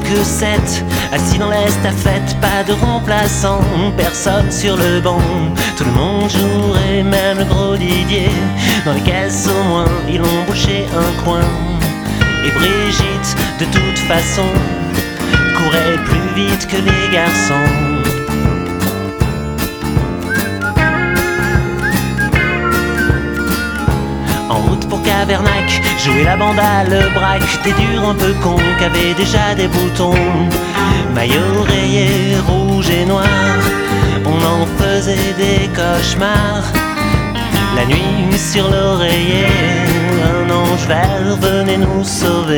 que 7, assis dans l'estafette, pas de remplaçant, personne sur le banc. Tout le monde jouerait, même le gros Didier. Dans les caisses au moins, ils ont bouché un coin. Et Brigitte, de toute façon, courait plus vite que les garçons. En route pour Cavernac, jouer la bande à le braque. Des durs un peu cons qu'avaient déjà des boutons. Maillot rayé, rouge et noir, on en faisait des cauchemars. La nuit sur l'oreiller, un ange vert venait nous sauver.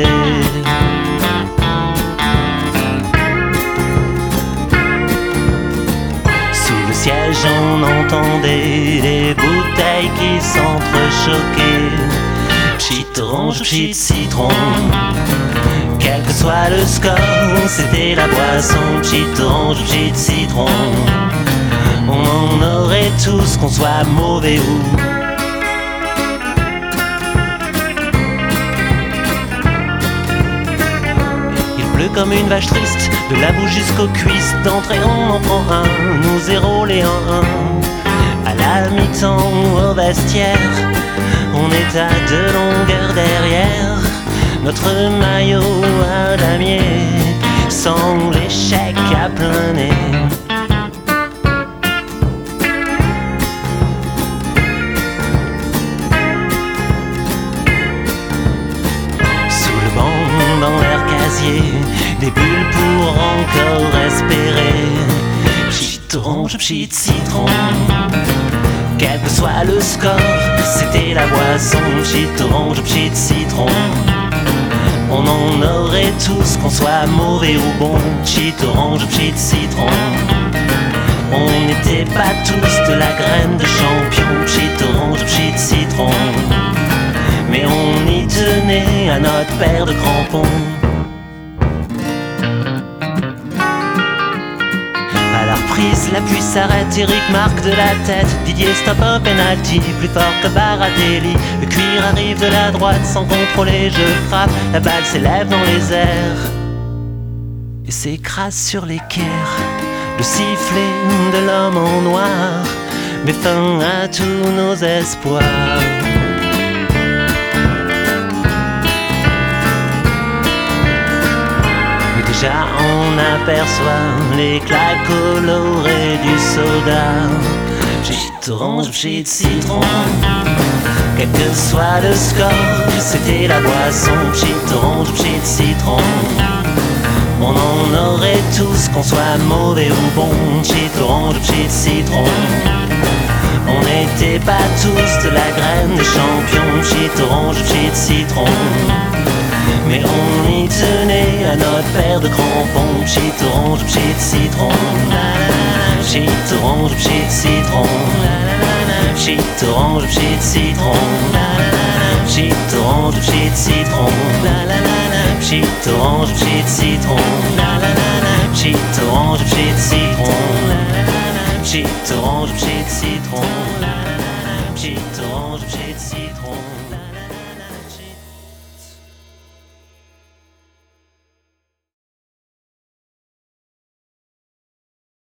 Sous le siège on entendait des bouteilles qui s'entrechoquaient. Pchit orange, pchit citron, quel que soit le score, c'était la boisson. Pchit orange, pchit citron, on en aurait tous, qu'on soit mauvais ou. Il pleut comme une vache triste, de la bouche jusqu'aux cuisses. D'entrée on en prend un, nous 0 les 1-1. À la mi-temps au vestiaire, on est à 2 longueurs derrière. Notre maillot à damier, sans l'échec à plein nez. Dans l'air casier, des bulles pour encore espérer. Pchit orange, pchit citron, quel que soit le score, c'était la boisson. Pchit orange, pchit citron, on en aurait tous, qu'on soit mauvais ou bon. Pchit orange, pchit citron, on n'était pas tous de la graine de champion. Pchit orange, pchit citron, mais on y tenait à notre paire de crampons. À la reprise, la pluie s'arrête, Eric marque de la tête. Didier stoppe un penalty, plus fort que Baratelli. Le cuir arrive de la droite sans contrôler, je frappe. La balle s'élève dans les airs et s'écrase sur l'équerre. Le sifflet de l'homme en noir met fin à tous nos espoirs. Déjà on aperçoit l'éclat coloré du soda. Pchit orange, pchit citron, quel que soit le score, c'était la boisson. Pchit orange, pchit citron, on en aurait tous, qu'on soit mauvais ou bon. Pchit orange, pchit citron, on n'était pas tous de la graine de champion. Pchit orange, pchit citron, mais on y tenait à notre paire de crampons. Pchit orange, pchit citron, pchit orange, pchit citron, pchit orange, pchit citron, pchit orange, pchit citron, pchit orange, pchit citron, pchit orange, pchit citron, pchit orange, pchit citron, pchit orange, pchit citron.